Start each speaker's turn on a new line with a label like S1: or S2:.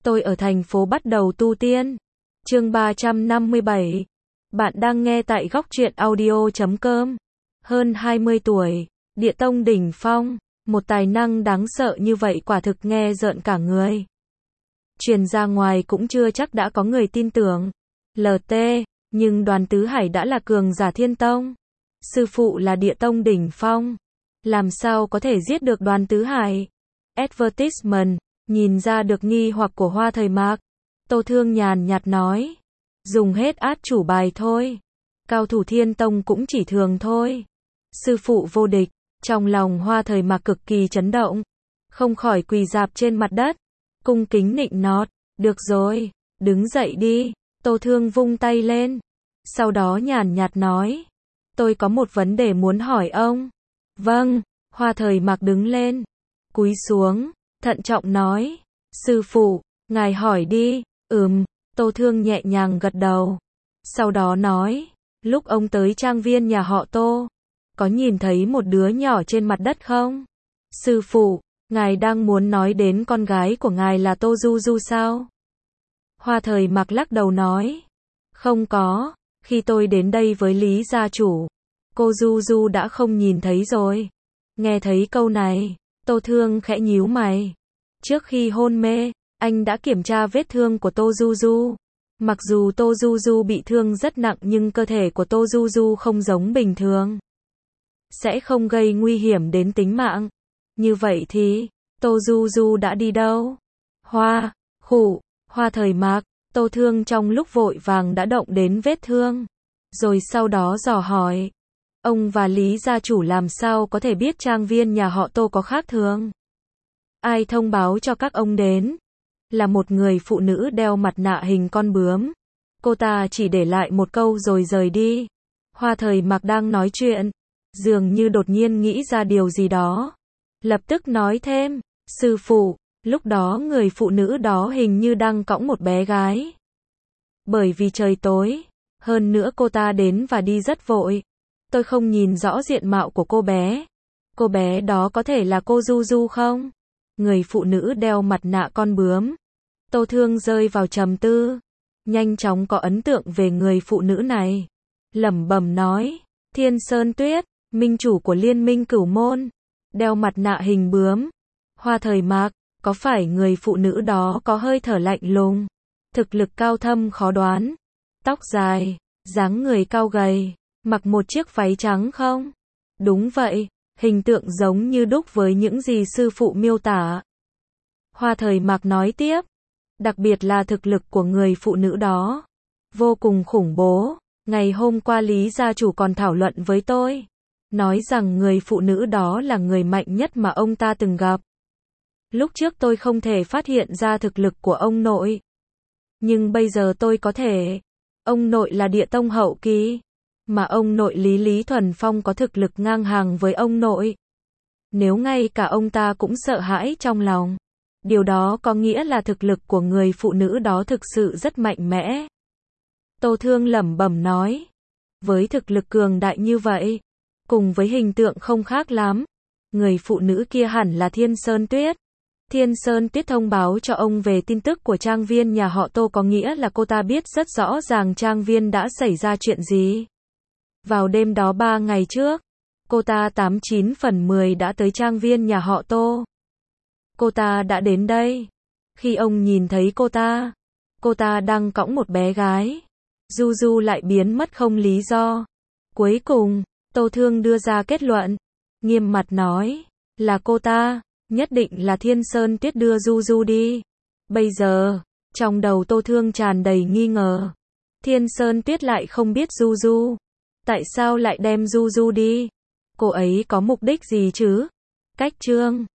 S1: Tôi ở thành phố bắt đầu tu tiên. Chương 357. Bạn đang nghe tại góc truyện audio.com. Hơn 20 tuổi, Địa Tông đỉnh phong, một tài năng đáng sợ như vậy quả thực nghe rợn cả người. Truyền ra ngoài cũng chưa chắc đã có người tin tưởng. LT, nhưng Đoàn Tứ Hải đã là cường giả Thiên Tông. Sư phụ là Địa Tông đỉnh phong. Làm sao có thể giết được Đoàn Tứ Hải? Advertisement, nhìn ra được nghi hoặc của Hoa Thời Mạc. Tô Thương nhàn nhạt nói. Dùng hết át chủ bài thôi. Cao thủ Thiên Tông cũng chỉ thường thôi. Sư phụ vô địch, trong lòng Hoa Thời Mạc cực kỳ chấn động. Không khỏi quỳ rạp trên mặt đất. Cung kính nịnh nọt. Được rồi, đứng dậy đi. Tô Thương vung tay lên. Sau đó nhàn nhạt nói. Tôi có một vấn đề muốn hỏi ông. Vâng, Hoa Thời Mạc đứng lên. Cúi xuống, thận trọng nói. Sư phụ, ngài hỏi đi. Tô Thương nhẹ nhàng gật đầu. Sau đó nói. Lúc ông tới trang viên nhà họ Tô, có nhìn thấy một đứa nhỏ trên mặt đất không? Sư phụ, ngài đang muốn nói đến con gái của ngài là Tô Du Du sao? Hoa Thời Mạc lắc đầu nói. Không có, khi tôi đến đây với Lý gia chủ, cô Du Du đã không nhìn thấy rồi. Nghe thấy câu này, Tô Thương khẽ nhíu mày. Trước khi hôn mê, anh đã kiểm tra vết thương của Tô Du Du. Mặc dù Tô Du Du bị thương rất nặng nhưng cơ thể của Tô Du Du không giống bình thường. Sẽ không gây nguy hiểm đến tính mạng. Như vậy thì, Tô Du Du đã đi đâu? Hoa Thời Mạc, Tô Thương trong lúc vội vàng đã động đến vết thương. Rồi sau đó dò hỏi. Ông và Lý gia chủ làm sao có thể biết trang viên nhà họ Tô có khác thường? Ai thông báo cho các ông đến? Là một người phụ nữ đeo mặt nạ hình con bướm. Cô ta chỉ để lại một câu rồi rời đi. Hoa Thời Mạc đang nói chuyện, dường như đột nhiên nghĩ ra điều gì đó. Lập tức nói thêm, sư phụ, lúc đó người phụ nữ đó hình như đang cõng một bé gái. Bởi vì trời tối, hơn nữa cô ta đến và đi rất vội. Tôi không nhìn rõ diện mạo của cô bé. Cô bé đó có thể là cô Du Du không? Người phụ nữ đeo mặt nạ con bướm. Tô Thương rơi vào trầm tư. Nhanh chóng có ấn tượng về người phụ nữ này. Lẩm bẩm nói. Thiên Sơn Tuyết, minh chủ của Liên minh Cửu Môn. Đeo mặt nạ hình bướm. Hoa Thời Mạc, có phải người phụ nữ đó có hơi thở lạnh lùng? Thực lực cao thâm khó đoán. Tóc dài, dáng người cao gầy. Mặc một chiếc váy trắng không? Đúng vậy, hình tượng giống như đúc với những gì sư phụ miêu tả. Hoa Thời Mạc nói tiếp. Đặc biệt là thực lực của người phụ nữ đó. Vô cùng khủng bố. Ngày hôm qua Lý gia chủ còn thảo luận với tôi. Nói rằng người phụ nữ đó là người mạnh nhất mà ông ta từng gặp. Lúc trước tôi không thể phát hiện ra thực lực của ông nội. Nhưng bây giờ tôi có thể. Ông nội là Địa Tông hậu kỳ. Mà ông nội Lý Thuần Phong có thực lực ngang hàng với ông nội. Nếu ngay cả ông ta cũng sợ hãi trong lòng. Điều đó có nghĩa là thực lực của người phụ nữ đó thực sự rất mạnh mẽ. Tô Thương lẩm bẩm nói. Với thực lực cường đại như vậy, cùng với hình tượng không khác lắm, người phụ nữ kia hẳn là Thiên Sơn Tuyết. Thiên Sơn Tuyết thông báo cho ông về tin tức của trang viên nhà họ Tô có nghĩa là cô ta biết rất rõ ràng trang viên đã xảy ra chuyện gì. Vào đêm đó 3 ngày trước, cô ta 89 phần 10 đã tới trang viên nhà họ Tô. Cô ta đã đến đây. Khi ông nhìn thấy cô ta đang cõng một bé gái. Du Du lại biến mất không lý do. Cuối cùng, Tô Thương đưa ra kết luận. Nghiêm mặt nói, là cô ta, nhất định là Thiên Sơn Tuyết đưa Du Du đi. Bây giờ, trong đầu Tô Thương tràn đầy nghi ngờ. Thiên Sơn Tuyết lại không biết Du Du. Tại sao lại đem Du Du đi? Cô ấy có mục đích gì chứ? Cách chương